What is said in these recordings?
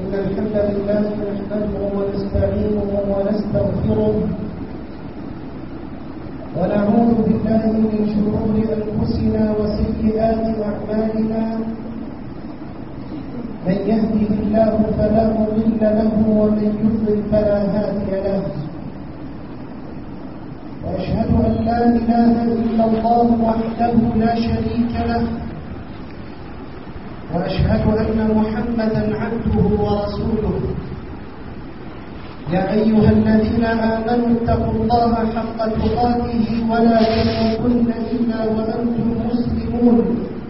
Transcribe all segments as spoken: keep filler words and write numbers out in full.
إن الحمد لله نحمده ونستعينه ونستغفره ونعوذ بالله من شرور أنفسنا وسيئات أعمالنا. من يهده الله فلا مضل له ومن يضلل فلا هادي له. وأشهد أن لا إله إلا الله وحده لا شريك له، وأشهد أن محمدًا عبده ورسوله. يا أيها الذين آمنوا اتقوا الله حق تقاته ولا تموتن إلا وأنتم مسلمون.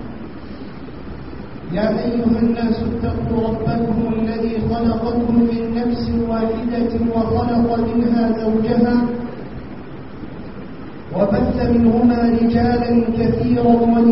يا أيها الناس اتقوا ربكم الذي خلقكم من نفس واحدة وخلق منها زوجها وبث منهما رجالا كثيرا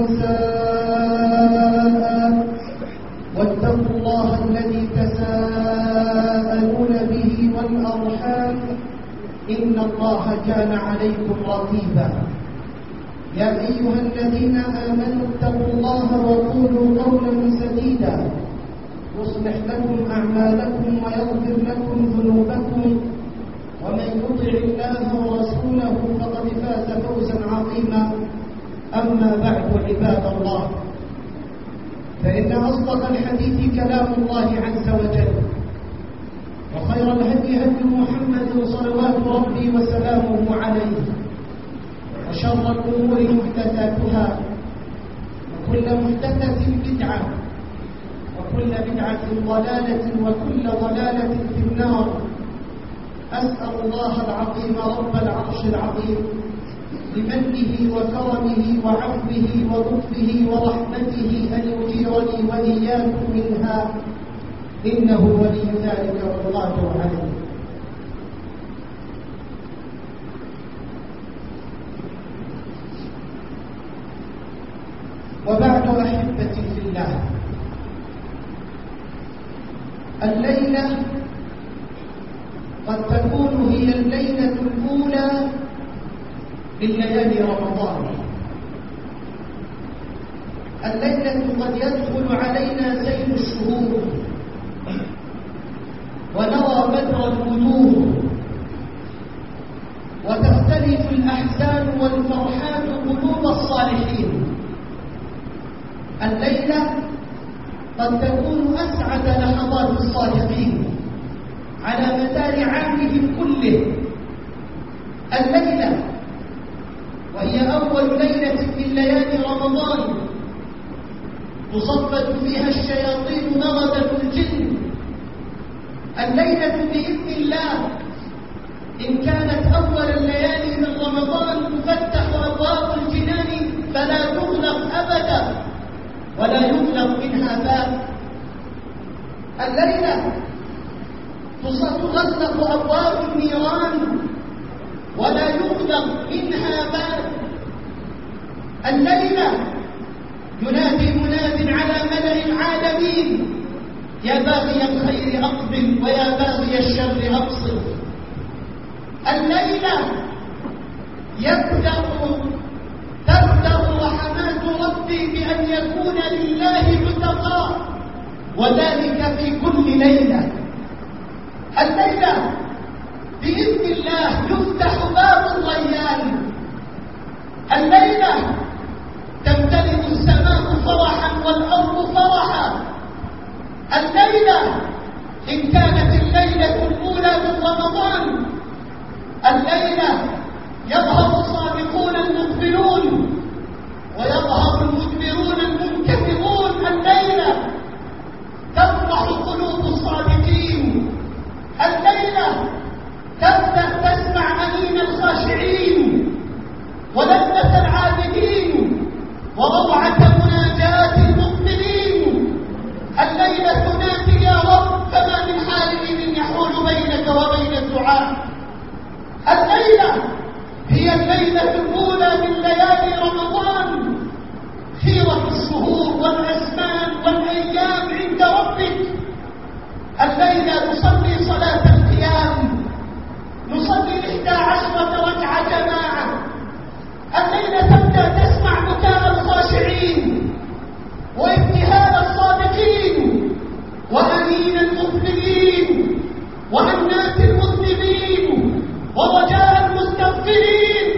ونساء، واتقوا الله الذي تساءلون به والأرحام إن الله كان عليكم رقيبا. يا أيها الذين آمنوا اتقوا الله وقولوا قولا سديدا يصلح لكم أعمالكم ويغفر لكم ذنوبكم، ومن يطع الله ورسوله فقد فاز فوزا عظيما. أما بعد، عباد الله، فإن أصدق الحديث كلام الله عز وجل، وخير الهدي هدي محمد صلوات ربي وسلامه عليه، وشر الأمور محدثاتها، وكل محدثة بدعة، وكل بدعة ضلالة، وكل ضلالة في النار. أسأل الله العظيم رب العرش العظيم بمنه وكرمه وعفوه ولطفه ورحمته أن يجيرني وإياكم منها، إنه ولي ذلك والقادر عليه. وبعد، أحبتي في الله، الليلة قد تكون هي الليلة الأولى من ليالي رمضان. الليلة قد يدخل علينا سيل الشهور ونرى بدر البدور، وتختلف الأحزان والفرحات قلوب الصالحين. الليلة قد تكون أسعد لحظات الصادقين على مدار عامهم كله. الليلة وهي أول ليلة من ليالي رمضان تصفد فيها الشياطين مردة الجن. الليلة بإذن الله إن كانت أول الليالي من رمضان تفتح أبواب الجنان فلا تغلق أبدا ولا يغلق منها باب. الليلة تغلق أبواب النيران ولا يغلق منها باب. الليلة ينادي مناد على ملأ العالمين: يا باغي الخير أقبل ويا باغي الشر أقصر. الليلة يبدأ تبدأ رحمات ربي بأن يكون لله عتقاء، وذلك في كل ليلة. الليلة بإذن الله يفتح باب الريان. الليلة تمتلئ السماء فرحا والأرض فرحا. الليلة إن كانت الليلة الأولى من رمضان، الليلة يظهر الصادقون المقبلون ويظهر المدبرون المنكسرون. الليلة تفرح قلوب الصادقين. الليلة تبدأ تسمع أنين الخاشعين ولذة العابدين وروعة مناجاة المقبلين. الليلة تنادي: يا رب فما من حالم يحول بينك وبين الدعاء. الليلة هي الليلة الأولى من ليالي رمضان، خيرة الشهور والأزمان والأيام عند ربك. الليلة نصلي صلاة القيام، نصلي إحدى عشرة ركعة جماعة. الليلة تبدأ تسمع بكاء الخاشعين وابتهال الصادقين وأنين المقبلين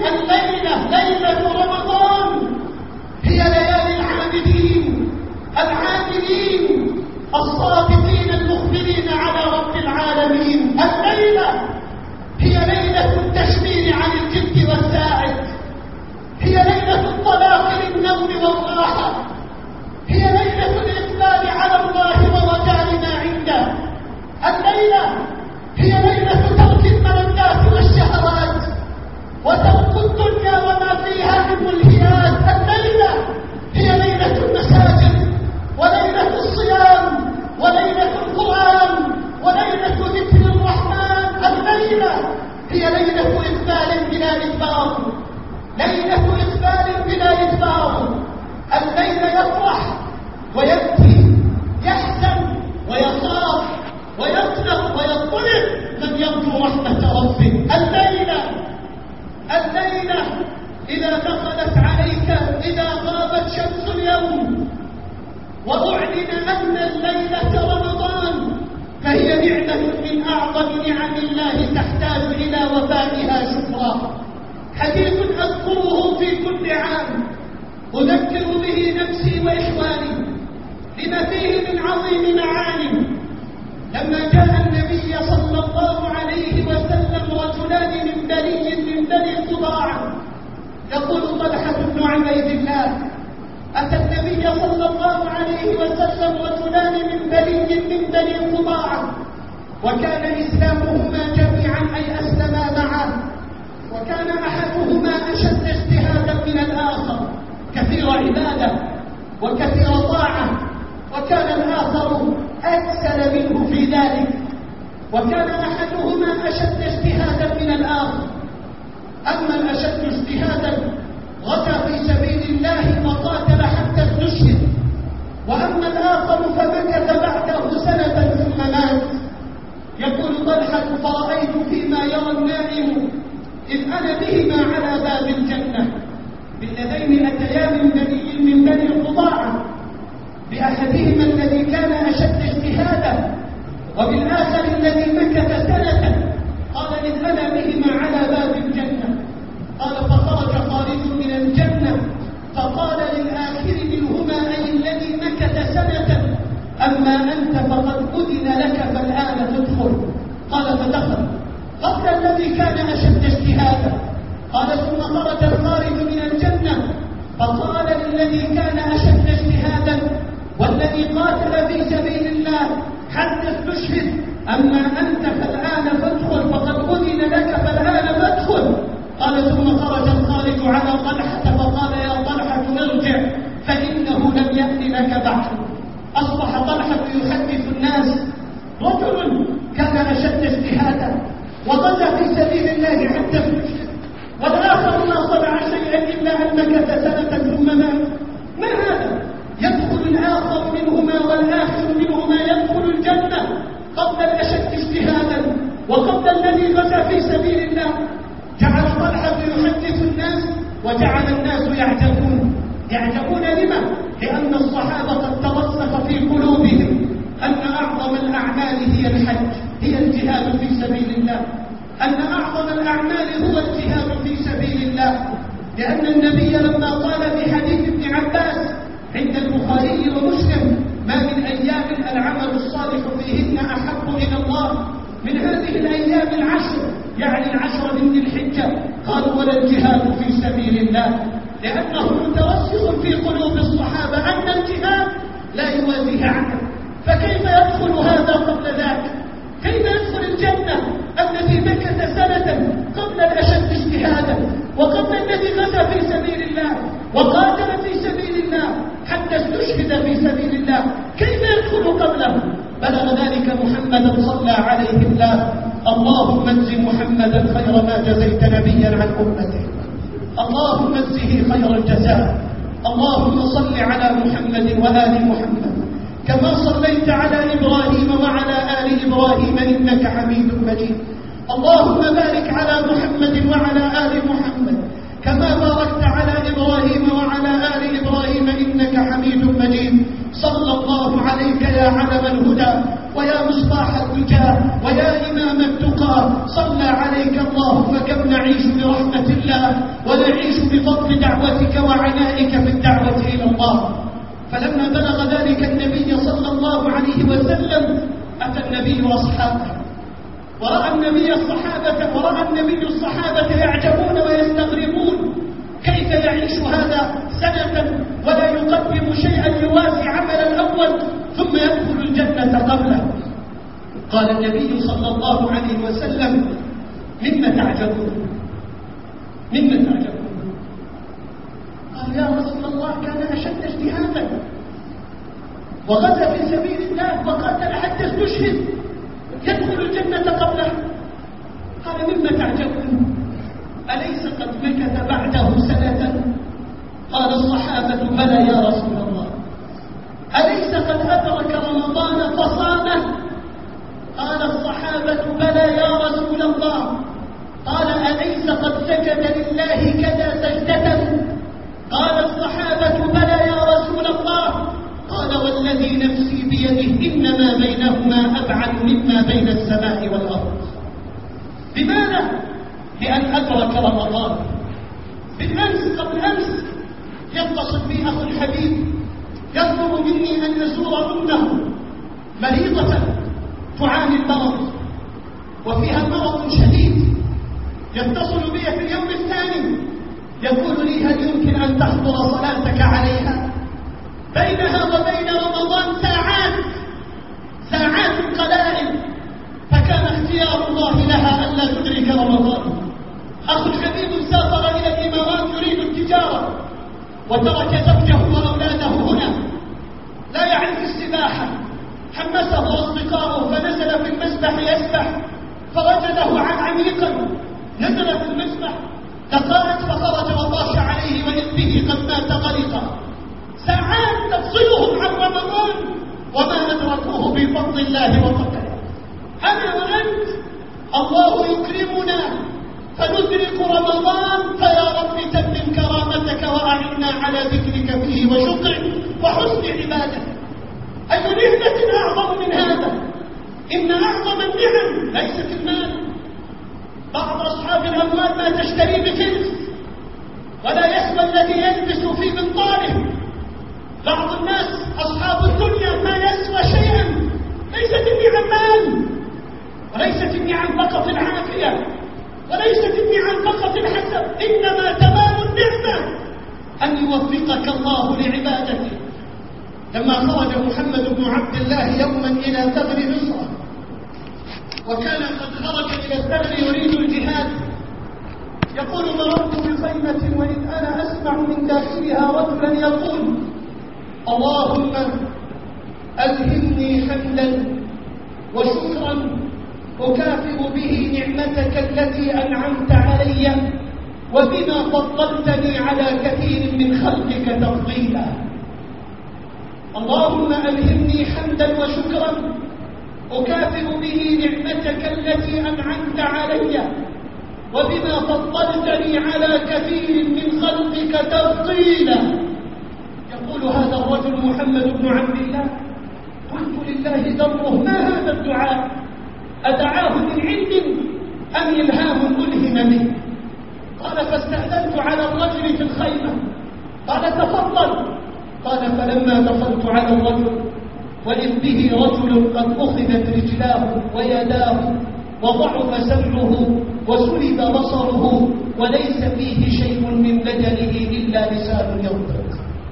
الليلة ليلة رمضان هي ليالي العابدين العاملين الصادقين المخبرين على رب العالمين. الليلة هي ليلة التشمير عن الجد والساعد، هي ليلة الطلاق للنوم والراحة، هي ليلة الإقبال على الله ورجاء ما عنده. الليلة هي ليلة ترك الملذات والشهوات وترك الدنيا وما فيها من ملهيات. الليلة هي ليلة المساجد وليلة الصيام وليلة القرآن وليلة ذكر الرحمن. الليلة هي ليلة إقبال بلا إدبار، ليلة إقبال بلا إدبار. الليلة يفرح ويبكي، يحزن ويخاف ويقلق ويضطرب من يرجو رحمة ربه. الليلة الليلة إذا دخلت عليك، إذا غابت شمس اليوم وأعلن أن الليلة رمضان، فهي نعمة من أعظم نعم الله تحتاج إلى وفائها شكرا. حديث أذكره في كل عام أذكر به نفسي وإخواني لما فيه من عظيم معاني. لما جاء النبي صلى الله عليه وسلم رجلان من بني من بني قضاعة، يقول طلحة بن عبيد الله: أتى النبي صلى الله عليه وسلم رجلان من بني من بني قضاعة، وكان إسلامهما جميعا أي أسلما معا، وكان أحدهما أشد اجتهادا من الآخر، كثير عبادة وكثير طاعة، وكان الآخر أكسل منه في ذلك. وكان أحدهما أشد اجتهادا من الآخر، أما الأشد اجتهادا غزا في سبيل الله وقاتل حتى استشهد، وأما الآخر فمكث بعده سنة ثم مات. يقول طلحة: فرأيت فيما يرى النائم إذ أنا بهما على باب الجنة، بالذين أتيا من بني من بني قضاعة، بأحدهما الذي كان أشد اجتهادا وبالآخر الذي مكث سنة. قال: إذ أنا بهما على باب الجنة. قال: فخرج خالد من الجنة فقال للآخر منهما أي الذي مكث سنة: أما أنت فقد أذن لك فالآن تدخل. قال: فدخل قبل الذي كان أشد اجتهادا. قال: ثم خرج الخارج من الجنة فقال للذي كان أشد اجتهادا والذي قاتل في سبيل الله حتى استشهد: أما أنت فالآن فادخل فقد أذن لك فالآن فادخل. قال: ثم خرج الخارج على طلحة فقال: يا طلحة ارجع فإنه لم يأت لك بعد. أصبح طلحة يحدث الناس: رجل كان أشد اجتهادا وغزا في سبيل الله حتى استشهد، والآخر ما صنع شيئا إلا أن مكث سنة ثم مات. ما هذا؟ يدخل الآخر منهما والآخر منهما يدخل الجنة قبل الأشد اجتهادا وقبل الذي غزا في سبيل الله. جعل طلحة يحدث الناس وجعل الناس يعجبون. يعجبون لما؟ لأن الصحابة قد ترسخ في قلوبهم أن أعظم الأعمال هي الحج، هي الجهاد في سبيل الله، أن أعظم الأعمال هو الجهاد في سبيل الله. لأن النبي لما قال في حديث ابن عباس عند البخاري ومسلم: ما من أيام العمل الصالح فيهن أحب إلى الله من هذه الأيام العشر، يعني العشر من ذي الحجة. قالوا: ولا الجهاد في سبيل الله، لأنه مترسخ في قلوب الصحابة أن الجهاد لا يوازيه عمل. فكيف يدخل هذا قبل ذاك؟ كيف يدخل الجنة الذي مكث سنة قبل الأشد اجتهادا وقبل الذي غزا في سبيل الله وقاتل في سبيل الله حتى استشهد في سبيل الله؟ كيف يدخل قبله؟ بلغ ذلك محمدا صلى عليه الله: اللهم اجز محمدا خير ما جزيت نبيا عن أمته، اللهم اجزه خير الجزاء. اللهم صل على محمد وآل محمد كما صليت على إبراهيم وعلى آل إبراهيم إنك حميد مجيد. اللهم بارك على محمد وعلى آل محمد كما باركت على إبراهيم وعلى آل إبراهيم إنك حميد مجيد. صلى الله عليك يا علم الهدى ويا مصباح الرجاء ويا إمام التقى. صلى عليك الله فكم نعيش برحمة الله ونعيش بفضل دعوتك وعنائك في الدعوة إلى الله. فلما بلغ ذلك النبي صلى الله عليه وسلم أتى النبي أصحابه، ورأى النبي الصحابة ورأى النبي الصحابة يعجبون ويستغربون، كيف يعيش هذا سنة ولا يقدم شيئا يوازي عمل الأول ثم يدخل الجنة قبله؟ قال النبي صلى الله عليه وسلم: مما تعجبون؟ مما تعجبون؟ قال: يا رسول الله، كان أشد اجتهادا وغزا في سبيل الله وقاتل حتى استشهد، يدخل الجنة قبله. قال: مما تعجبون؟ أليس قد مكث بعده سنة؟ قال الصحابة: بلى يا رسول الله. أليس قد أدرك رمضان فصامه؟ قال الصحابة: بلى يا رسول الله. قال: أليس قد سجد لله كذا سجدة؟ قال الصحابة: بلى يا رسول الله. قال: والذي نفسي بيده إنما بينهما أبعد مما بين السماء والأرض. لماذا؟ لأن أدرك رمضان. بالأمس قبل أمس يتصل بي أخو الحبيب يطلب مني أن أزور أمه مريضة تعاني المرض وفيها مرض شديد، يتصل بي في اليوم الثاني يقول لي: هل يمكن أن تحضر صلاتك عليها؟ بينها وبين رمضان ساعات ساعات قلائل، فكان اختيار الله لها ألا تدرك رمضان. أخو الحبيب سافر إلى الإمارات يريد التجارة وترك زوجه وأولاده هنا، لا يعرف السباحة، حمسه أصدقاؤه فنزل في المسبح يسبح فوجده عميقا، نزل في المسبح دقائق فخرج وطاش عليه وإذ به قد مات غرقا. ساعات تفصلهم عن رمضان وما أدركوه بفضل الله وقدره. أنا وأنت الله يكرمنا فندرك رمضان، فيا رب تمم كرامتك وأعنا على ذكرك فيه وشكرك وحسن عبادتك. أي نعمة أعظم من هذا؟ إن أعظم النعم ليست المال. بعض أصحاب الأموال ما تشتري بفلس ولا يسوى الذي يلبس في منطاره. بعض الناس أصحاب الدنيا ما يسوى شيئا. ليست النعم مال، وليست النعم فقط العافية، وليست النعم فقط الحسب، إنما تمام النعمة أن يوفقك الله لعبادته. لما خرج محمد بن عبد الله يوما إلى ثغر مصر، وكان قد خرج إلى الثغر يريد الجهاد، يقول: مررت بخيمة وإذ أنا أسمع من داخلها رجلا يقول: اللهم ألهمني حمدا وشكرا أكافئ به نعمتك التي أنعمت علي وبما فضلتني على كثير من خلقك تفضيلا. اللهم ألهمني حمدا وشكرا أكافئ به نعمتك التي أنعمت علي وبما فضلتني على كثير من خلقك تفضيلا. يقول هذا الرجل محمد بن عبد الله: قلت لله دره، ما هذا الدعاء؟ أدعاه من عند أم إلهام ألهم به؟ قال: فاستأذنت على الرجل في الخيمة، قال: تفضل. قال: فلما دخلت على الرجل وإذ به رجل قد أخذت رجلاه ويداه وضعف سمعه وسلب بصره وليس فيه شيء من بدنه إلا لسان ينطق،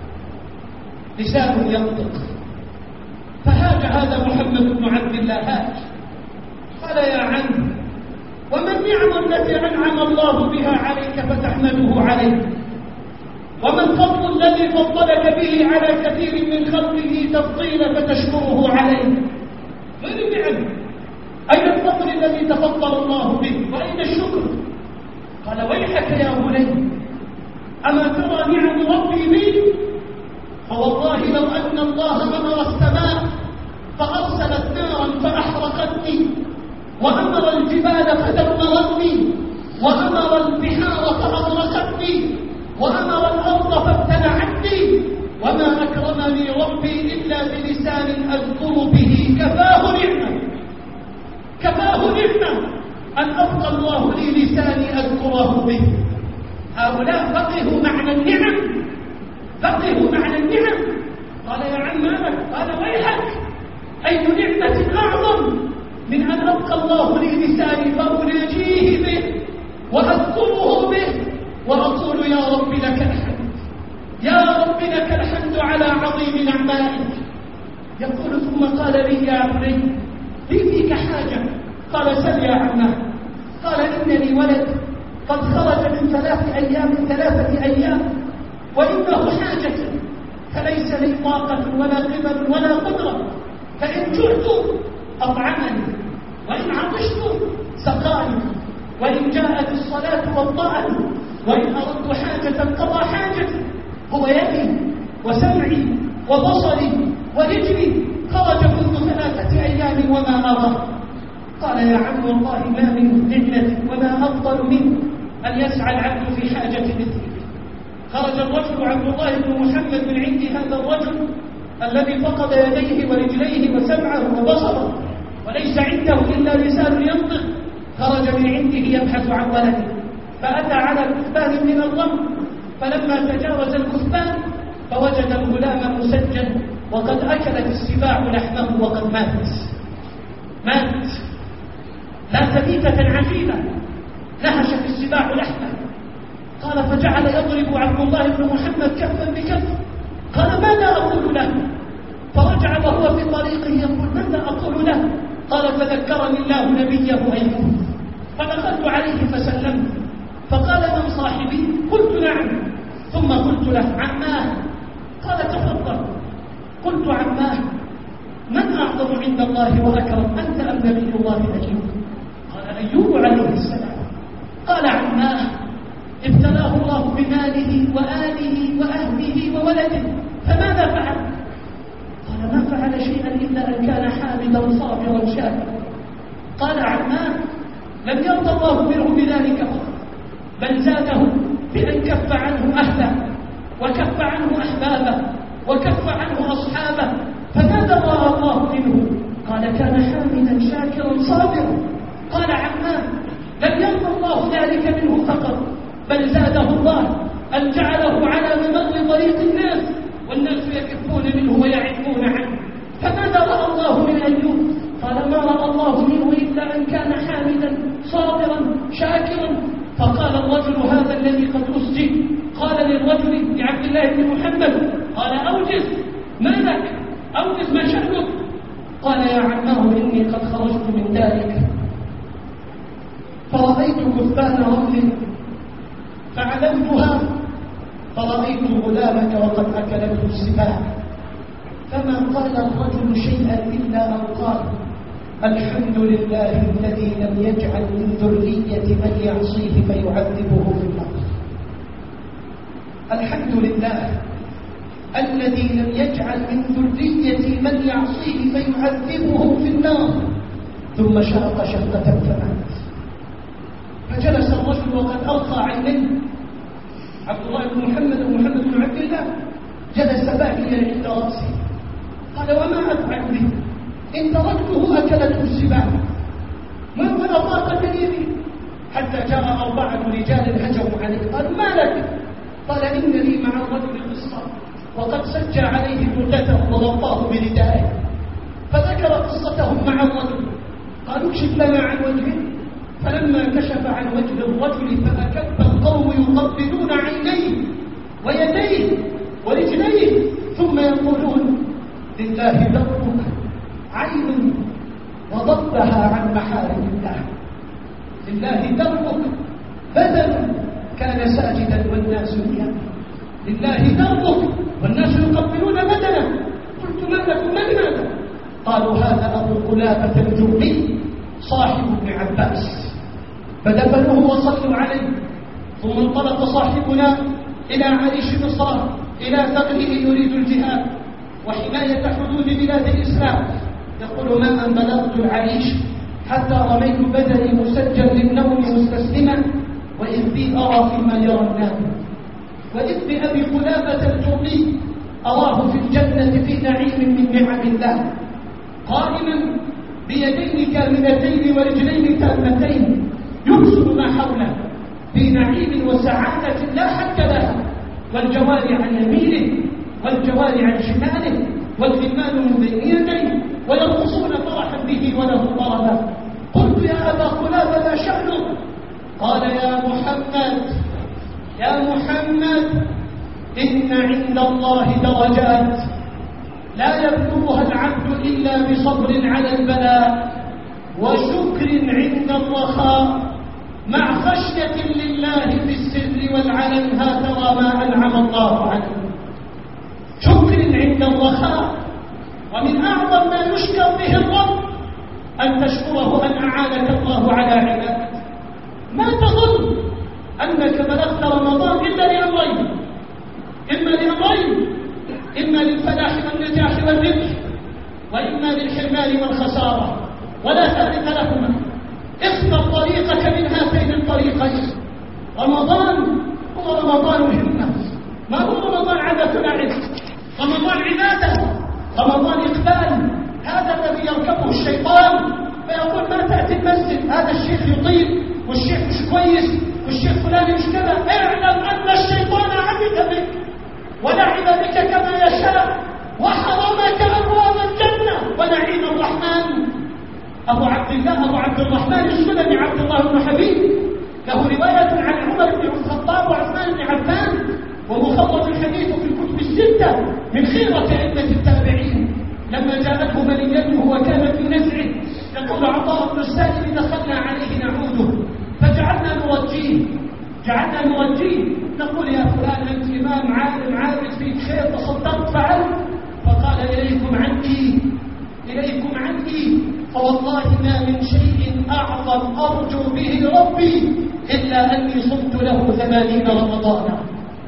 لسان ينطق. فهاج هذا محمد بن عبد الله، هاج قال: يا عم، وما النعم التي أنعم الله بها عليك فتحمده عليه؟ وما الفضل الذي فضلك به على كثير من خلقه تفضيلا فتشكره عليه؟ وين النعم؟ أين الفضل الذي تفضل الله به؟ وأين الشكر؟ قال: ويحك يا بني، أما ترى نعم ربي بي؟ فوالله لو أن الله أمر السماء فأرسلت نارا فأحرقتني، وأمر الجبال فدمرتني، وأمر البحار فأغرقتني، وأمر الأرض فابتلعتني، وما أكرمني ربي إلا بلسان أذكر به، كفاه نعمة، كفاه نعمة أن أبقى الله لي لساني أذكره به. هؤلاء فقهوا معنى النعم، فقهوا معنى النعم. قال يا عم مالك؟ قال ويحك، أي نعمة أعظم من أن أبقى الله لي لساني فأناجيه به وأذكره به وأقول يا رب لك الحمد، يا رب لك الحمد على عظيم نعمائك. يقول ثم قال لي يا بني لي فيك حاجة. قال سل يا عماه. قال إن لي ولد قد خرج من ثلاث أيام من ثلاثة أيام وإنه حاجة، فليس لي طاقة ولا قبل ولا قدرة، فإن جعت أطعمني وإن عطشت سقاني وإن جاءت الصلاة وضعني وإن أردت حاجة قضى حاجتي. هو يدي وسمعي وبصري ورجلي خرج منذ ثلاثة أيام وما أرى. قال يا عم والله ما من نعمة وما أفضل منه أن يسعى العبد في حاجة مثلك. خرج الرجل عبد الله بن محمد من عند هذا الرجل الذي فقد يديه ورجليه وسمعه وبصره وليس عنده إلا لسان ينطق. خرج من عنده يبحث عن ولده، فأتى على كثبان من الرمل، فلما تجاوز الكثبان فوجد الغلام مسجن وقد أكلت السباع لحمه وقد مات مات لا تبيتة عجيبة نهشت السباع لحمه. قال فجعل يضرب عبد الله بن محمد كفا بكف. قال ماذا أقول له؟ فرجع وهو في طريقه يقول ماذا أقول له؟ قال فذكرني الله نبيه أيوب فدخلت عليه فسلمت فقال من صاحبي؟ قلت نعم. ثم قلت له عماه. قال تفضل. قلت عماه من أعظم عند الله وأكرم أنت أم نبي الله أيوب؟ قال أيوب عليه السلام. قال عماه ابتلاه الله بماله وآله وأهله وولده فماذا فعل؟ قال ما فعل شيئا إلا أن كان حامدا صابرا شاكرا. قال عماه لم يرضى الله منه بذلك فقط بل زاده بأن كف عنه أهله وكف عنه أحبابه وكف عنه أصحابه. فماذا رأى الله منه؟ قال كان حامدا شاكرا صابرا. قال عماه لم يرضى الله ذلك منه فقط بل زاده الله أن جعله على ممر طريق الناس والناس يكفون منه ويعفون عنه. فماذا رأى الله من أيوب؟ قال ما رأى الله منه إلا أن كان حامدا صابرا شاكرا. فقال الرجل هذا الذي قد أسجن قال للرجل لعبد الله بن محمد قال أوجز ما لك؟ أوجز ما شأنك؟ قال يا عماه إني قد خرجت من ذلك فرأيت كثبان رمل فعلمتها فرأيت غلامك وقد أكلته السباع. فما قال الرجل شيئا إلا أن قال الحمد لله الذي لم يجعل من ذرية من يعصيه فيعذبه في النار. الحمد لله الذي لم يجعل من ذرية من يعصيه فيعذبه في النار. ثم شرق شهقة فمات. فجلس الرجل وقد ألقى عينيه. عبد الله بن محمد ومحمد بن عبد الله جلس باكيا عند رأسه. قال وما أفعل به؟ إن تركته أكلته السباع ما ولا طاقة لي به. حتى جاء أربعة رجال هجموا عليه قالوا ما لك؟ قال إن لي مع الرجل قصة وقد سجى عليه مدته وغطاه بردائه. فذكر قصتهم مع الرجل. قالوا اكشف لنا عن وجهه. فلما كشف عن وجه الرجل فأكب القوم يقبلون عينيه ويديه ورجليه ثم يقولون لله درك عين وضبها عن محارم الله. لله درك بدل كان ساجدا والناس نياما. لله درك والناس يقبلون بدنا. قلت ما لكم من هذا؟ قالوا هذا أبو قلابة الجرمي صاحب ابن عباس. فدفنوه وصلوا عليه. ثم انطلق صاحبنا إلى عريش مصر إلى ثغره يريد الجهاد وحماية حدود بلاد الإسلام. يقول ما أن بلغت العريش حتى رميت بدني مسجل للنوم مستسلما وإذ بي أرى فيما يرى النام. وإذ بأبي قلابة الجرمي أراه في الجنة في نعيم من نعم الله قائما بيدين كاملتين ورجلين تامتين يبصر ما حوله في نعيم وسعادة لا حد لها، والجواري عن يمينه والجواري عن شماله، والغلمان من بين يديه ويرقصون فرحا به وله ضربا. قلت يا أبا قلابة ما شأنه؟ قال يا محمد يا محمد إن عند الله درجات لا يبلغها العبد إلا بصبر على البلاء وشكر عند الرخاء مع خشية لله في السر والعلن. ها ترى ما أنعم الله عنه. شكر عند الرخاء، ومن أعظم ما يشكر به الرب أن تشكره أن أعانك الله على عبادك. ما تظن أنك بلغت رمضان إلا لأمرين، إما لأمرين، إما للفلاح والنجاح والربح، وإما للحرمان والخسارة، ولا ثالث لهما. اختر طريقك من هاتين الطريقين. رمضان هو رمضان همة، ما هو رمضان عادة لعب، رمضان عبادة، رمضان إقبال. هذا الذي يركبه الشيطان فيقول ما تأتي المسجد، هذا الشيخ يطيب والشيخ مش كويس والشيخ فلان مش كذا. اعلم أن الشيطان عبد بك ولعب بك كما يشاء وحرمك أبواب الجنة ونعيم الرحمن. أبو عبد الله أبو عبد الرحمن السلمي عبد الله بن حبيب له رواية عن عمر بن الخطاب وعثمان بن عفان، ومخرج الحديث في الكتب الستة من خيرة أئمة التابعين. لما جاءته منيته وكان في نزعه يقول عطاء بن السائب دخلنا عليه نعوده فجعلنا نرجيه جعلنا نرجيه نقول يا فلان أنت إمام عالم عابد فيك خير تصدقت فعلت، فقال إليكم عني إليكم عني فوالله ما من شيء أعظم أرجو به ربي إلا أني صمت له ثمانين رمضانا.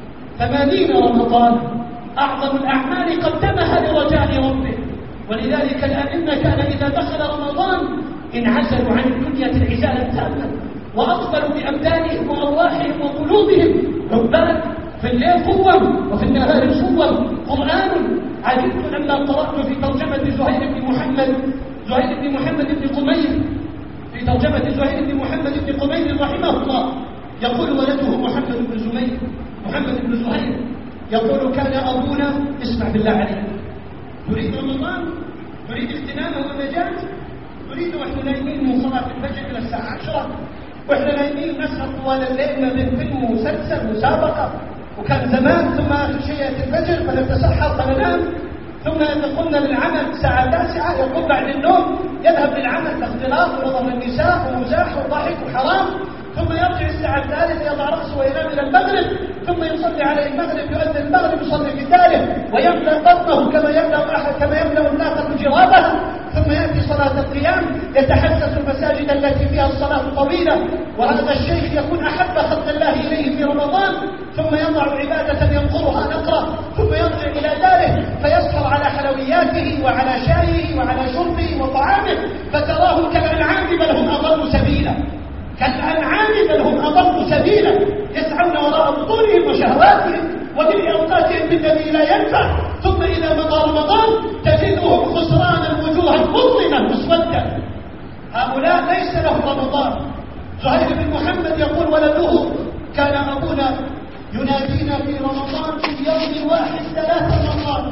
ثمانين رمضان أعظم الأعمال قدمها لرجاء ربه. ولذلك الأئمة كان إذا دخل رمضان انعزلوا عن الدنيا العزالة التامة وأقبلوا بأبدانهم وأرواحهم وقلوبهم عباد، في الليل قوة وفي النهار صور قرآن. عجبت لما قرأت في ترجمة زهير بن محمد زهير بن محمد بن قمير في ترجمة زهير بن محمد بن قمير رحمه الله يقول ولده محمد بن زهير محمد بن زهير يقول كان أبونا، اسمع بالله عليك، تريد رمضان، تريد اغتنامه والنجاة، تريد واحنا نايمين من صلاة الفجر إلى الساعة عشرة، واحنا نايمين نسهر طوال الليل ما بين فيلم ومسلسل مسابقة، وكان زمان ثم آخر شيء يأتي الفجر فنتسحر فننام، ثم يدخلنا للعمل الساعة تاسعة يقوم بعد النوم يذهب للعمل باختلاط ونظر للنساء ومزاح وضحك وحرام، ثم يرجع الساعة الثالثة يضع رأسه وينام إلى المغرب، ثم يصلي على المغرب يؤذن المغرب يصلي في الثالث ويملأ بطنه كما يملأ أحد كما يملأ الناقة جرابها، ثم يأتي صلاة القيام يتحسس المساجد التي فيها الصلاة طويلة. وهذا الشيخ يكون أحب خلق الله إليه في رمضان، ثم يضع عبادة ينقرها نقرة، ثم يرجع إلى داره فيسهر على حلوياته وعلى شايه وعلى شربه وطعامه، فتراه كالأنعام بل هم أضل سبيلا كالأنعام بل هم أضل سبيلا يسعون وراء بطونهم وشهواتهم ومن أوقاتهم بالذي لا ينفع، ثم إذا مضى رمضان تجدهم خسرانا وجوها مظلمة مسودة. هؤلاء ليس لهم رمضان. زهير بن محمد يقول ولده كان أبونا ينادينا في رمضان في اليوم الواحد ثلاث مرات،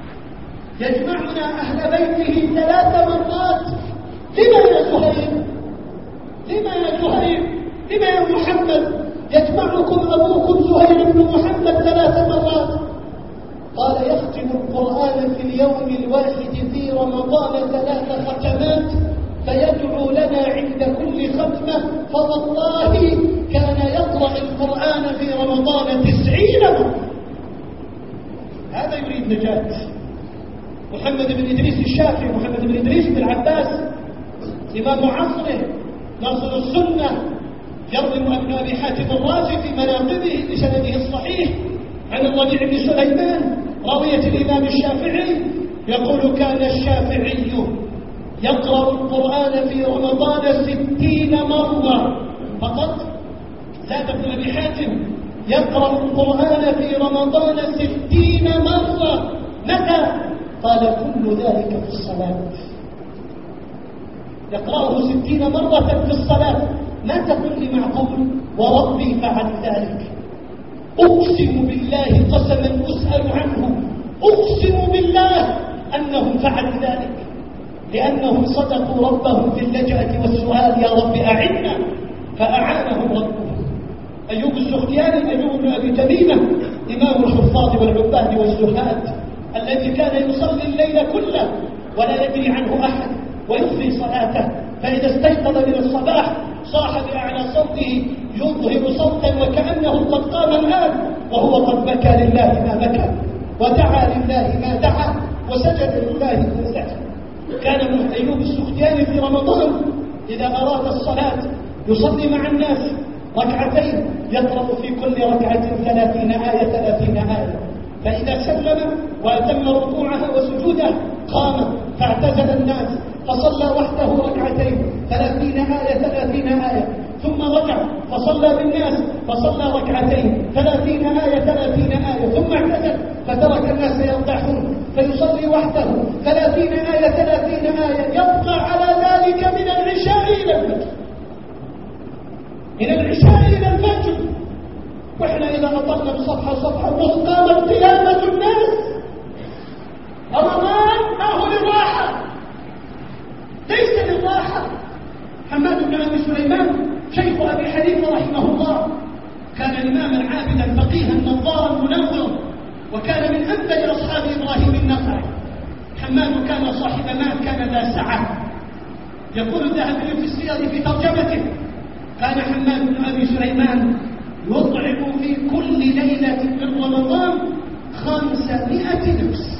يجمعنا أهل بيته ثلاث مرات. لما يا زهير؟ لما يا زهير؟ لما يا محمد يجمعكم أبوكم زهير بن محمد ثلاث مرات؟ قال يختم القرآن في اليوم الواحد في رمضان ثلاث ختمات فيدعو لنا عند كل ختمة، فوالله كان يقرأ القرآن في رمضان تسعين مرة. هذا يريد نجاة. محمد بن إدريس الشافعي، محمد بن إدريس بن العباس إمام عصره ناصر السنة، يروي ابن أبي حاتم الرازي في مناقبه بسنده الصحيح عن الربيع بن سليمان راوية الإمام الشافعي يقول كان الشافعي يقرأ القرآن في رمضان ستين مرة فقط. زاد ابن أبي حاتم يقرأ القرآن في رمضان ستين مرة. متى؟ قال كل ذلك في الصلاة، يقرأه ستين مرة في الصلاة. ما تقول لي معقول وربي فعل ذلك. أقسم بالله قسما أسأل عنه، أقسم بالله أنهم فعلوا ذلك، لأنهم صدقوا ربهم في اللجأة والسؤال: يا رب أعنا، فأعانهم ربهم. أيوب السختياني، أيوب بن أبي تميمة، إمام الحفاظ والعباد والزهاد، الذي كان يصلي الليل كله ولا يدري عنه أحد ويخفي صلاته، فإذا استيقظ من الصباح صاح بأعلى صوته يظهر صوتا وكأنه قد قام الآن، وهو قد بكى لله ما بكى، ودعا لله ما دعا، وسجد لله ما سجد. كان ابن أيوب السختياني في رمضان إذا أراد الصلاة يصلي مع الناس ركعتين، يقرأ في كل ركعة ثلاثين آية ثلاثين آية، فإذا سلم وأتم ركوعها وسجوده قام فاعتزل الناس فصلى وحده ركعتين ثلاثين آية ثلاثين آية، ثم رجع فصلى بالناس فصلى ركعتين ثلاثين آية ثلاثين آية، ثم اعتزل فترك الناس يرتاحون فيصلي وحده ثلاثين آية ثلاثين آية، يبقى على ذلك من العشاء إلى الفجر، من العشاء إلى الفجر. وإحنا إذا أطلنا بصفحة صفحة قامت قيامة الناس. رمضان ما هو للراحة، ليس للراحة. حماد بن أبي سليمان شيخ أبي حنيفة رحمه الله كان إماما عابدا فقيها نظارا منورا، وكان من أنبل أصحاب إبراهيم النخعي. حماد كان صاحب مال، كان ذا سعة. يقول الذهبي في السير في ترجمته: كان حماد بن أبي سليمان يطعم في كل ليلة من رمضان خمسمائة نفس،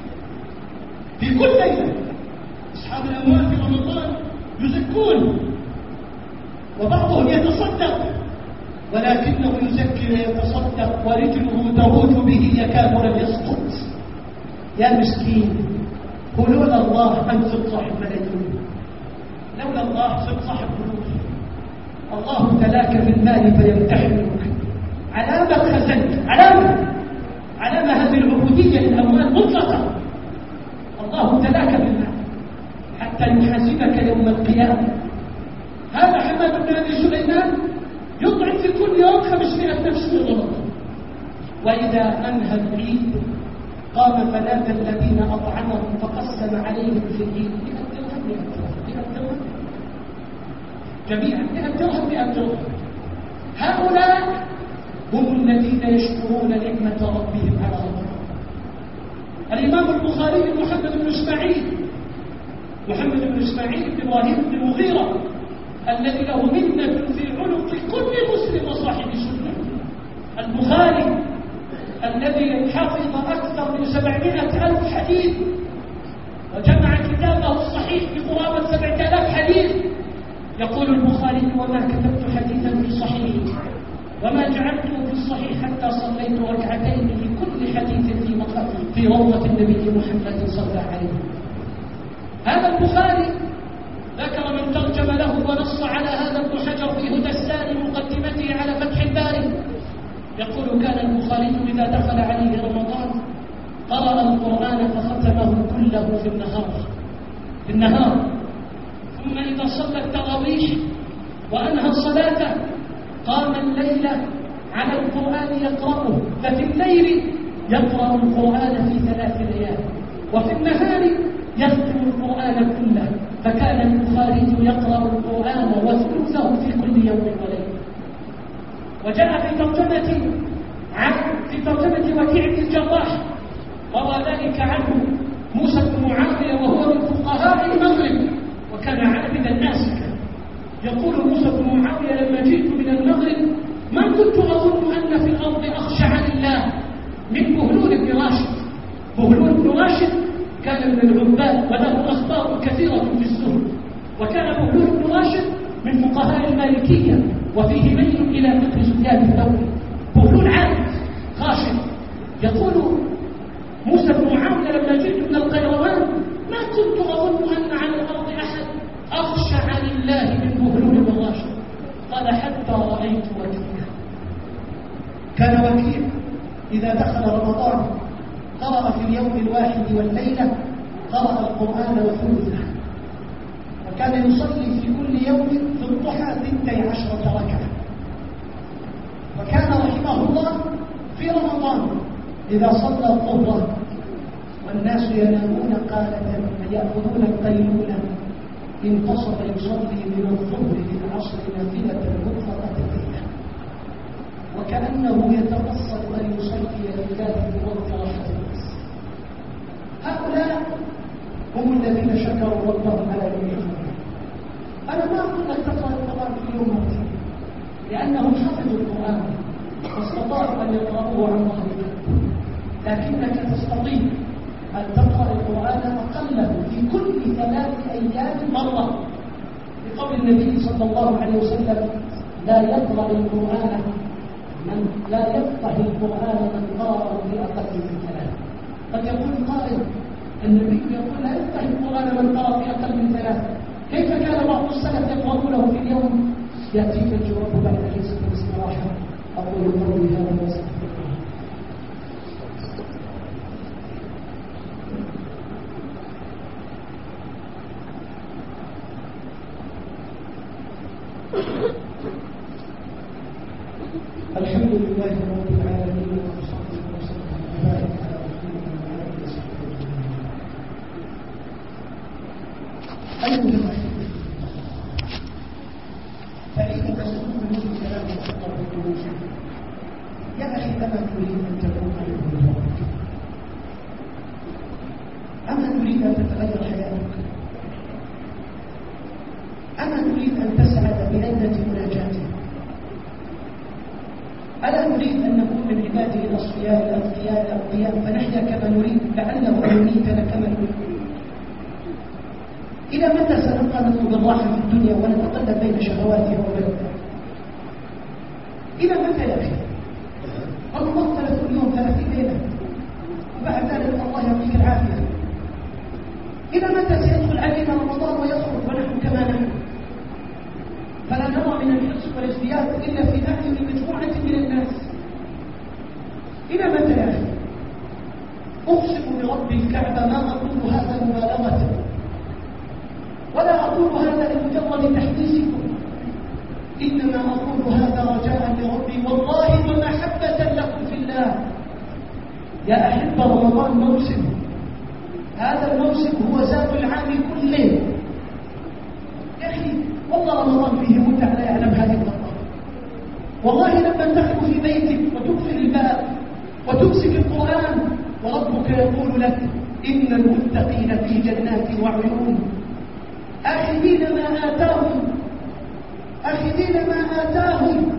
في كل ليلة. أصحاب الأموال في رمضان يزكون وبعضهم يتصدق، ولكنه يزكي ويتصدق ورجله تروج به يكاد لم يسقط. يا مسكين، لولا الله أن صرت صاحب ملايين، لولا الله صرت صاحب فلوس. الله تلاك في المال فيمتحنك. علامة خزنت، علامة علامة هذه العبودية للأموال مطلقة. الله تلاك في المال حتى يحاسبك يوم القيامة. هذا حماد بن أبي سليمان يطعم في كل يوم خمسمائة نفس من رمضان، وإذا أنهى العيد قام فنادى الذين أطعمهم فقسم عليهم في العيد مئة درهم مئة درهم مئة درهم جميعا، مئة درهم مئة درهم. هؤلاء هم الذين يشكرون نعمة ربهم على رمضان. الإمام البخاري محمد بن إسماعيل محمد بن إسماعيل بن إبراهيم بن المغيرة الذي له منة في عنق كل مسلم وصاحب سنة. البخاري الذي حفظ أكثر من سبعمائة ألف حديث وجمع كتابه الصحيح بقرابة سبعة آلاف حديث. يقول البخاري: وما كتبت حديثا في صحيح وما جعلته في الصحيح حتى صليت ركعتين في كل حديث في مقام في روضة النبي محمد صلى الله عليه وسلم. هذا البخاري ذكر من ترجم له ونص على هذا ابن حجر في هدى الساري مقدمته على فتح الباري. يقول: كان البخاري إذا دخل عليه رمضان قرأ القرآن فختمه كله في النهار في النهار ثم إذا صلى التراويح وأنهى صلاته قام الليل على القرآن يقرأه، ففي الليل يقرأ القرآن في ثلاث ليال، وفي النهار يختم القرآن كله. فكان البخاري يقرأ القرآن وثلثه في كل يوم وليلة. وجاء في ترجمة عن في ترجمة وكيع بن الجراح روى ذلك عنه موسى بن معاوية وهو من فقهاء المغرب وكان عابدا ناسكا. يقول موسى بن معاوية: لما جئت من المغرب ما كنت أظن أن في الأرض أخشع لله من بهلول بن راشد. بهلول بن راشد كان من العباد وله أخبار كثيرة في الزهد، وكان بهلول بن راشد من فقهاء المالكية وفيه ميل إلى فقه سفيان الثوري. بهلول عابد خاشع. يقول موسى بن معاوية: لما جئت من القيروان ما كنت أظن أن على الأرض أحد أخشع لله من بهلول بن راشد. قال: حتى رأيت وكيعا. كان وكيع إذا دخل رمضان قرأ في اليوم الواحد والليلة قرأ القرآن وثلثه، وكان يصلي في كل يوم في الضحى ستة عشرة ركعة، وكان رحمه الله في رمضان إذا صلى الظهر والناس ينامون قالة يأخذون القيلولة انتصر يصلي من الظهر للعصر نافلة مطلقة الليلة وكأنه يتقصد أن يصلي لله بوقت راحة الناس. هؤلاء هم الذين شكروا ربهم على نعمته. أنا ما أقول لك تقرأ القرآن في يوم مرتين لأنهم حفظوا القرآن واستطاعوا أن يقرأوه عن ظهر قلب، لكنك تستطيع أن تقرأ القرآن أقل في كل ثلاث أيام مرة، بقول النبي صلى الله عليه وسلم: لا يقرأ القرآن من لا يفقه القرآن من قرأه في أقل من ثلاث. قد يقول قائل: النبي يقول لا يفقه القرآن من قرأ في أقل من ثلاث، كيف كان بعض السلف يقرؤونه في اليوم؟ يأتيك الجواب بعد جلسة الاستراحة. أقول قولي هذا واستغفر الله. الحمد لله رب العالمين وصلى وسلم وبارك على رسوله وعلى اله وصحبه اجمعين. فإذا تسلم منه كلام أكثر من يا أخي أما تريد أن تكون من ربك؟ أما تريد أن تتغير حياتك؟ أما تريد أن تسعد بلذة مناجاتك؟ ألا نريد أن نكون من عباده الأصفياء الأتقياء الأقوياء فنحيا كما نريد لعله يميتنا كما نريد؟ إلى متى سنبقى نطلب الراحة في الدنيا ونتقلب بين شهواتها وبلدها؟ إلى متى يا أخي؟ رمضان ثلاثين يوم ثلاثين ليلة وبعد ذلك الله يعطيك العافية. إلى متى سيدخل علينا رمضان ويخرج ونحن كما نحن؟ فلا نرى من الحرص والازدياد إلا في أعين مجموعة من الناس. إلى متى يا أخي؟ أقسم برب الكعبة ما أقول هذا مبالغة ولا أقول هذا لمجرد تحديثكم، إنما أقول هذا رجاء لربي والله ومحبة لكم في الله. يا أحب رمضان موسم، هذا الموسم هو زاد العام كله. يا أخي والله رمضان فيه متعة لا يعلم هذه القطة. والله لما تخلو في بيتك وتقفل الباب وتمسك القرآن وربك يقول لك: إن المتقين في جنات وعيون آخذين ما آتاهم آخذين ما آتاهم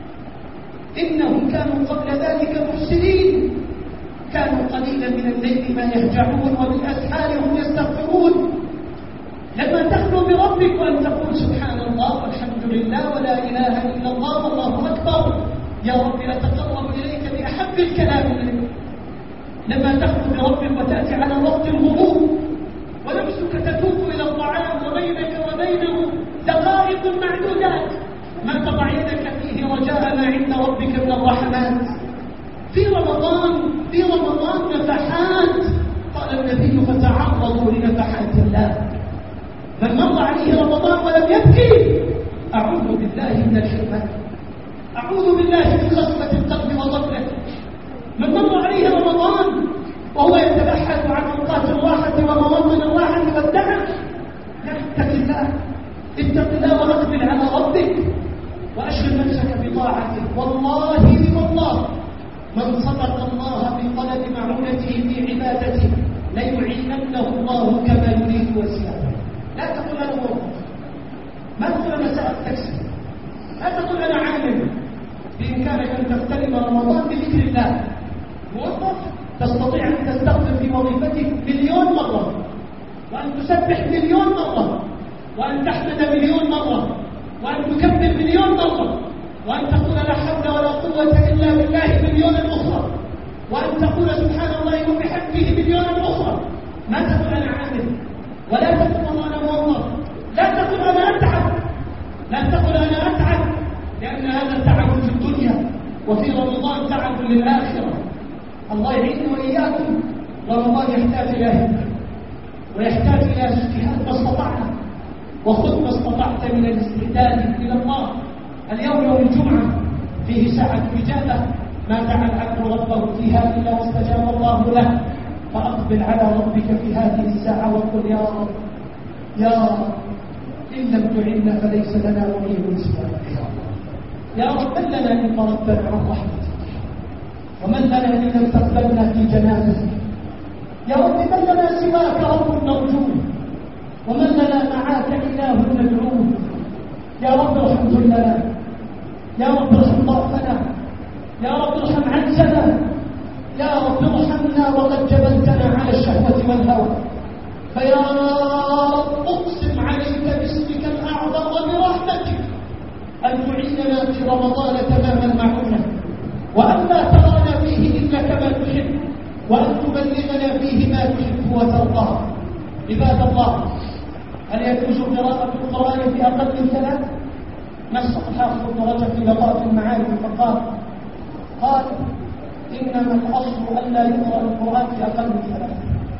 إنهم كانوا قبل ذلك محسنين، كانوا قليلا من الليل ما يهجعون وبالأسحار هم يستغفرون. لما تخلو بربك وأن تقول سبحان الله والحمد لله ولا إله إلا الله والله أكبر، يا رب أتقرب إليك بأحب الكلام إليك. لما تخلو بربك وتأتي على وقت الغروب ونفسك تتوب إلى الطعام وبينك وبينه دقائق معدودات ما تضع يدك فيه رجاء ما عند ربك من الرحمات. في رمضان في رمضان نفحات، قال النبي: فتعرضوا لنفحات الله. من مر عليه رمضان ولم يبكي أعوذ بالله من الحرمان، أعوذ بالله من غفلة القلب وغفلته. من مر عليه رمضان وهو يتبحث عن أوقات الراحة ومواطن الراحة والدعم، اتق الله اتق الله وأقبل على ربك وأشغل نفسك بطاعته. والله والله من صدق الله بطلب معونته في عبادته ليعيننه الله كما يريد وزياده. لا تقول أنا موظف، ما تقول أنا سائق تاكسي، لا تقول أنا عامل. بإمكانك أن تغتنم رمضان بذكر الله. موظف تستطيع أن تستخدم في وظيفتك مليون مرة، وأن تسبح مليون مرة، وأن تحمد مليون مرة، وأن تكبر مليون مرة، وأن تقول لا حول ولا قوة إلا بالله مليونا أخرى، وأن تقول سبحان الله وبحمده مليونا أخرى. ما تقول أنا عامل، ولا تقول أنا موظف، لا تقول أنا أتعب، لا تقول أنا أتعب، لأن هذا تعب في الدنيا وفي رمضان تعب للآخرة. الله يعيننا وإياكم. رمضان يحتاج إلى همة ويحتاج إلى اجتهاد ما استطعنا، وخذ ما استطعت من الاستعداد إلى الله. اليوم يوم الجمعة فيه ساعة إجابة، ما دعا العبد ربه فيها إلا واستجاب الله له. فأقبل على ربك في هذه الساعة وقل: يا رب يا رب إن لم تعنا فليس لنا معين سواك. يا رب من لنا إن طردتنا عن رحمتك، ومن لنا إن لم تقبلنا في جنازتك. يا رب من لنا سواك رب نرجوه، ومن لنا معاك إله ندعوه. يا رب ارحم ذلنا، يا رب ارحم ضعفنا، يا رب ارحم عجزنا، يا رب ارحمنا وقد جبلتنا على الشهوة والهوى. فيا رب أقسم عليك باسمك الأعظم وبرحمتك أن تعيننا في رمضان تمام المعونة، وأن لا ترانا فيه إلا كما تحب، وأن تبلغنا فيه ما تحب وترضى. عباد الله، هل يجوز قراءة القرآن في أقل من ثلاث؟ نص الحافظ ابن رجب في لطائف المعارف فقال: قال إنما الأصل أن لا يقرأ القرآن في أقل من ثلاث،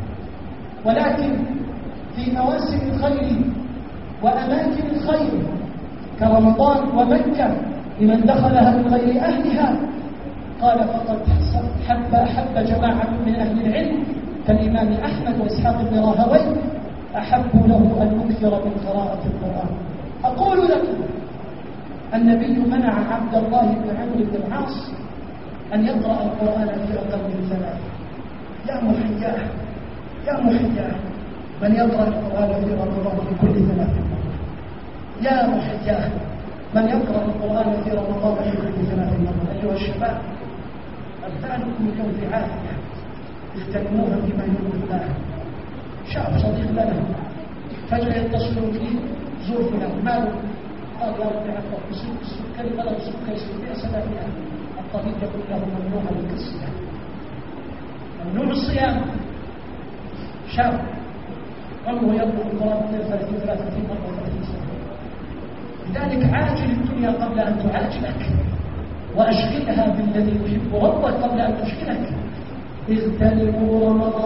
ولكن في مواسم الخير وأماكن الخير كرمضان ومكة لمن دخلها من غير أهلها، قال فقد حب أحب جماعة من أهل العلم كالإمام أحمد وإسحاق بن راهويه أحبوا له أن يكثر من قراءة القرآن. أقول لكم: النبي منع عبد الله بن عمرو بن العاص أن يقرأ القرآن في أقل من ثلاث. يا محياه يا محياه من يقرأ القرآن في رمضان في كل ثلاث. يا محياه من يقرأ القرآن في رمضان في كل ثلاث مرات. أيها الشباب، أبدانكم كم عافية، اغتنموها بما يرضي الله. شاب صديق لنا فجأة يتصلوا فيه: زور فلان، ماله؟ قال: يا رب عفوك، يصيب السكري بلد السكري ستمائة سنة. الطبيب يقول له: ممنوع عليك الصيام، ممنوع الصيام. شاب عمره يبلغ القرآن اثنين وثلاثين ثلاثين مرة وثلاثين سنة. لذلك عاجل الدنيا قبل أن تعاجلك، وأشغلها بالذي يحب ربك قبل أن تشغلك. اغتنموا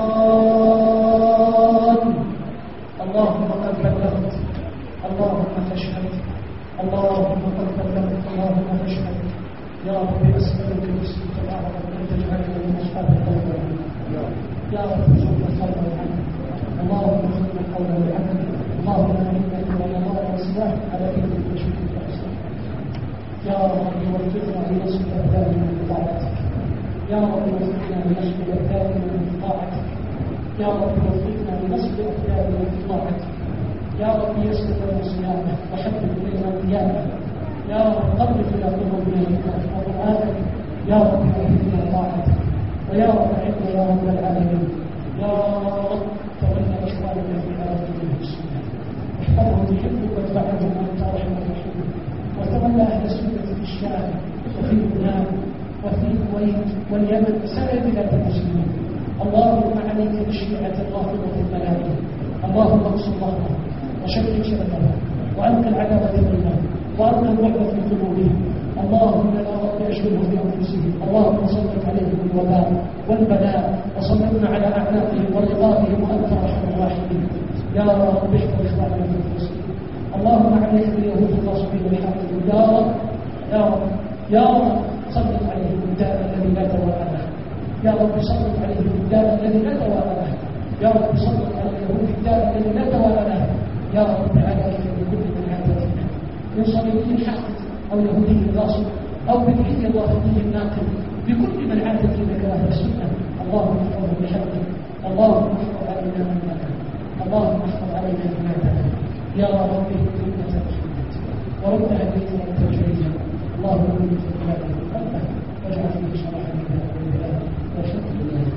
رمضان. اللهم قد بلغت، اللهم فاشهد، اللهم قد بلغت، اللهم فاشهد. يا رب أسألك باسمك الأعظم أن تجعلنا من أصحاب القول. يا رب ارزقنا الخير والعمل، اللهم ارزقنا القول والعمل. اللهم إنا في رمضان وسواه على إذنك وشكرك وحسنك. يا رب وفقنا لنصب أبداننا بطاعتك، يا رب وفقنا لنصب أبداننا بطاعتك، يا رب وفقنا لنصب أبداننا بطاعتك. يا رب يسر لنا صيامه وحبب إلينا قيامه. يا رب قرب إلى قلوبنا ذكرك وقرآنك. يا رب وفقنا طاعتك، ويا رب عنا يا رب العالمين. يا رب تولى إخواننا في حياتنا المسلمين، احفظهم بحبك وادفعهم وأنت أرحم الراحمين. وتولى أهل السنة في الشام وفي لبنان وفي الكويت واليمن وسائر بلاد المسلمين. اللهم عليك بالشيعة الرافضة الملائكة، اللهم انصر ظهرهم وشكل شبكهم وألقى العداوة بينهم وألقى الرعب في قلوبهم. اللهم يا رب اشغلهم بأنفسهم، اللهم سلط عليهم الوباء والبلاء وسلطنا على أعناقهم ورقابهم وأنت أرحم الراحمين. يا رب احفظ إخواننا في فلسطين، اللهم عليك باليهود الغاصبين والحاقدين. يا رب يا رب يا رب سلط عليهم الداء الذي لا دواء له. يا رب سلط عليهم الداء الذي لا دواء له. يا رب سلط على اليهود الداء الذي لا دواء له. يا رب عليك بكل من عادتنا من صليبي حاقد أو يهودي غاصب أو بدعي وافقي ناقل، بكل من عادت لك أهل السنة. اللهم احفظهم بحقك، اللهم احفظ علينا أمنك، اللهم احفظ علينا إيمانك. يا رب كلمة محمد ورد هديت رد الجريمة. اللهم كن في بلادنا قلبه واجعل فيه صلاحا لله والحمد لله.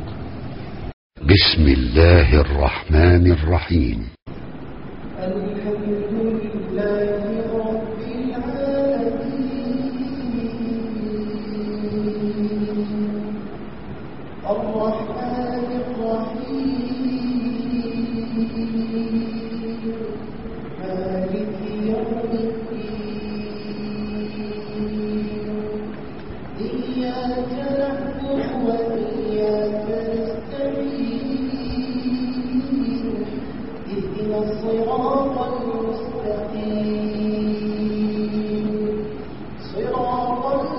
بسم الله الرحمن الرحيم. الحمد لله رب العالمين الرحمن الرحيم مالك يوم الدين إياك نعبد وإياك نستعين اهدنا الصراط المستقيم صراط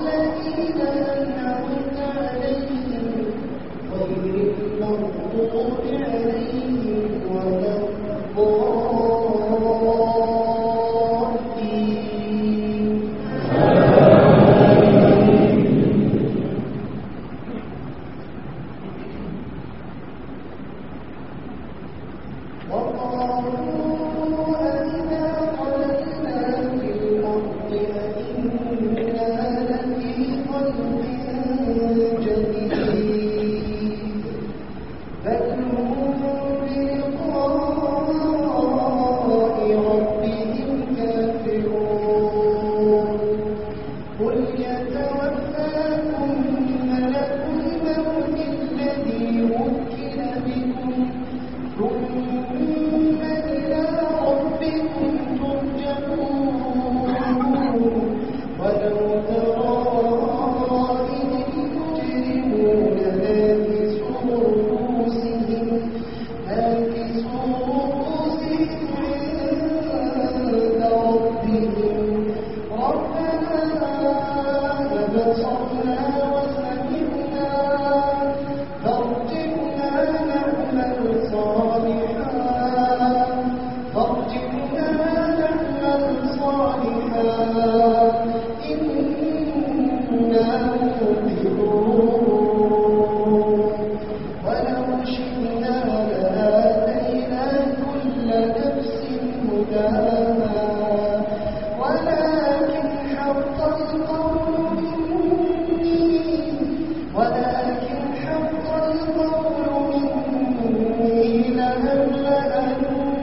ولكن حق القول مني لأملأن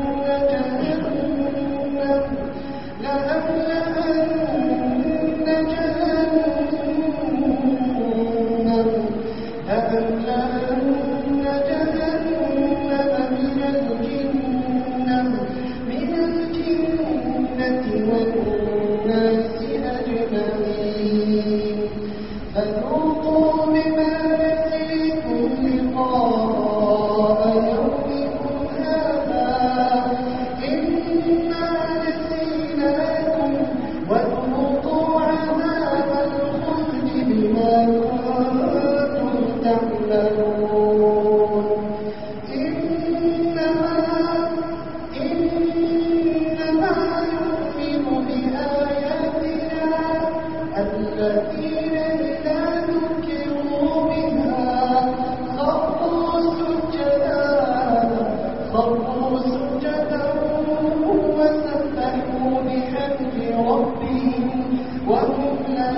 جهنم لأملأن جهنم لأملأن جهنم من الجنة من الجنة والناس أجمعين فذوقوا بما نسيتم لقاء يومكم هذا إنا نسيناكم وذوقوا عذاب الخلد بما كنتم تعملون إنما إنما يؤمن بآياتنا الذين إذا ذكروا بها خروا سجدا خروا سجدا وسبحوا بحمد ربهم وهم لا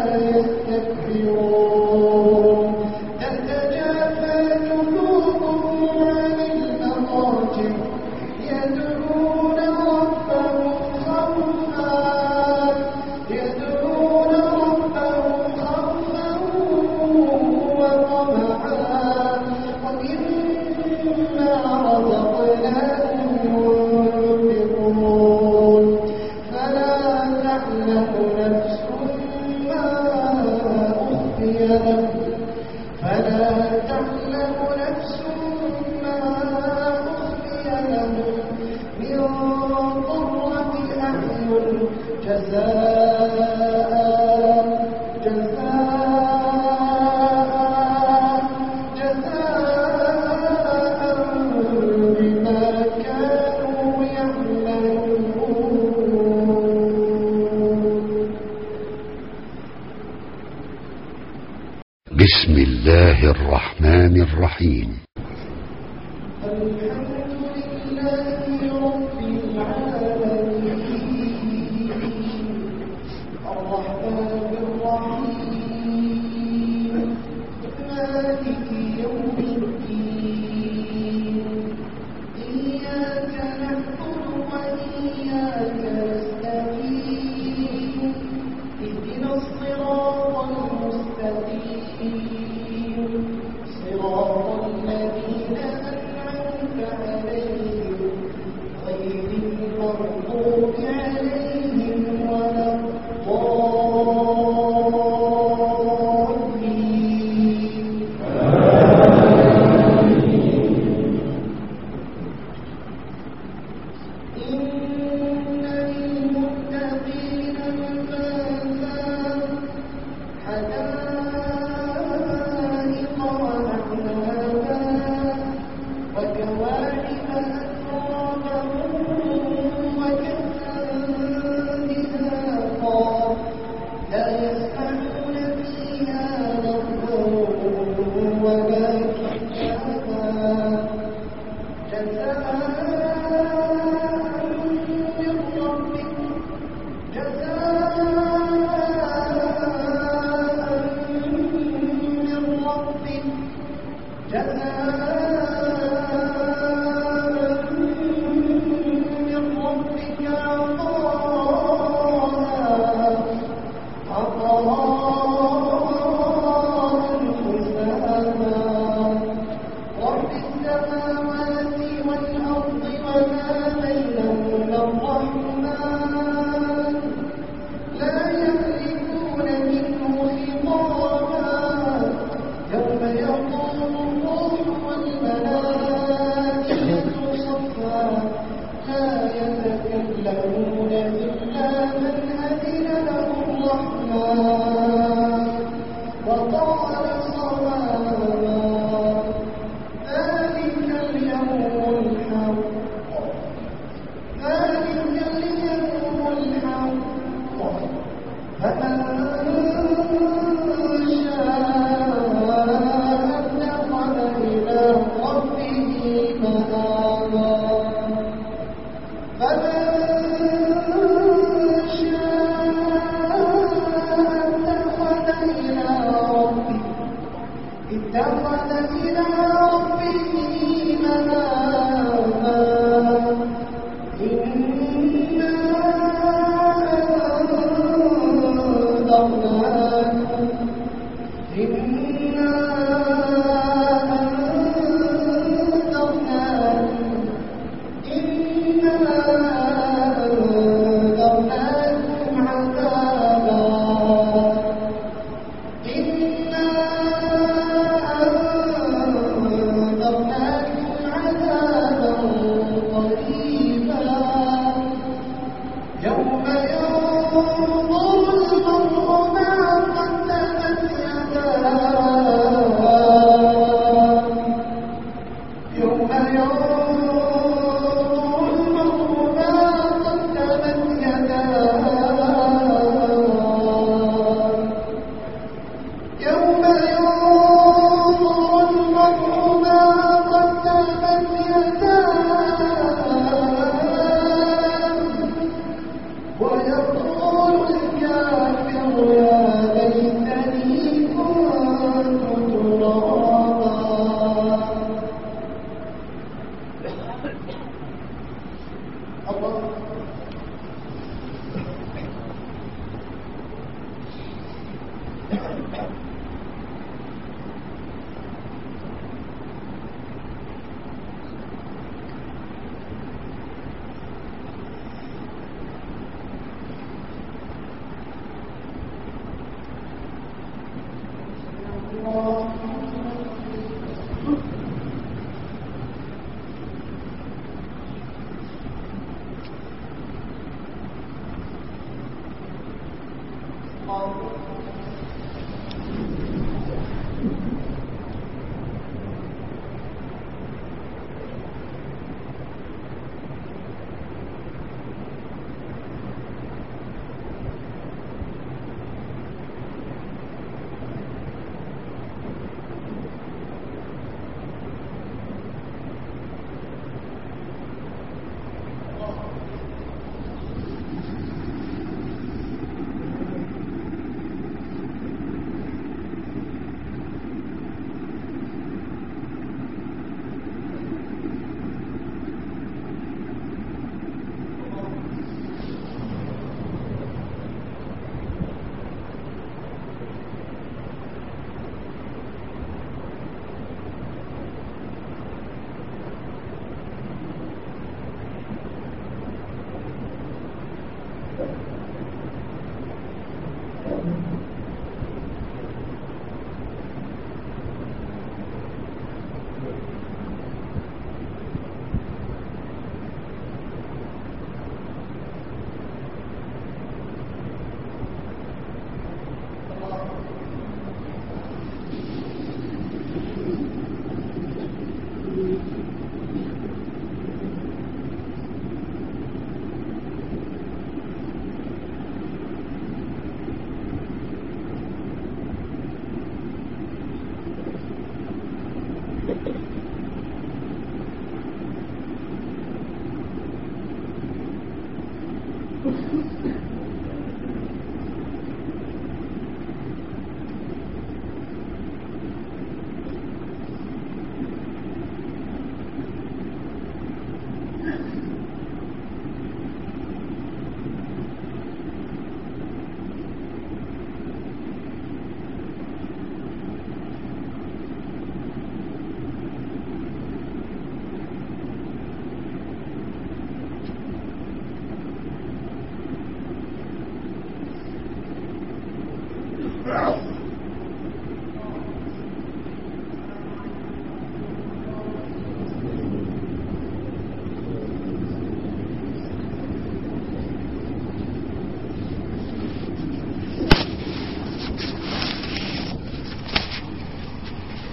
يستكبرون تتجافى جنوبهم عن المضاجع يدعون ربهم خوفا يدعون ربهم خوفا وطمعا ومما رزقناهم ينفقون فلا تعلم نفس ما أخفي لهم فلا تعلم نفس ما أخفي لهم من قرة أعين جزاء جزاء جزاء بما كانوا يعملون. بسم الله الرحمن الرحيم. الحمد لله رب العالمين الرحمن الرحيم مالك يوم الدين إياك نعبد وإياك نستعين اهدنا الصراط المستقيم صراط الذين أنعمت عليهم غير المغضوب عليهم ولا الضالين. إن للمتقين مفازا حدائق وأعنابا وكواعب أترابا وكأسا دهاقا لا يسمعون فيها لغوا ولا كذابا جزاء من ربك جزاء من ربك جزاء من ربك عطاء عطاء حسابا رب السماوات والأرض وما بينهما الرحمن لا يملكون منه خطابا يوم يقوم الروح والملائكة صفا لا يتكلمون إلا من أذن له الرحمن وقال صوابا ذلك اليوم الحق ذلك اليوم الحق فمن شاء اتخذ إلى ربه مآبا فمن شاء اتخذ إلى ربه مآبا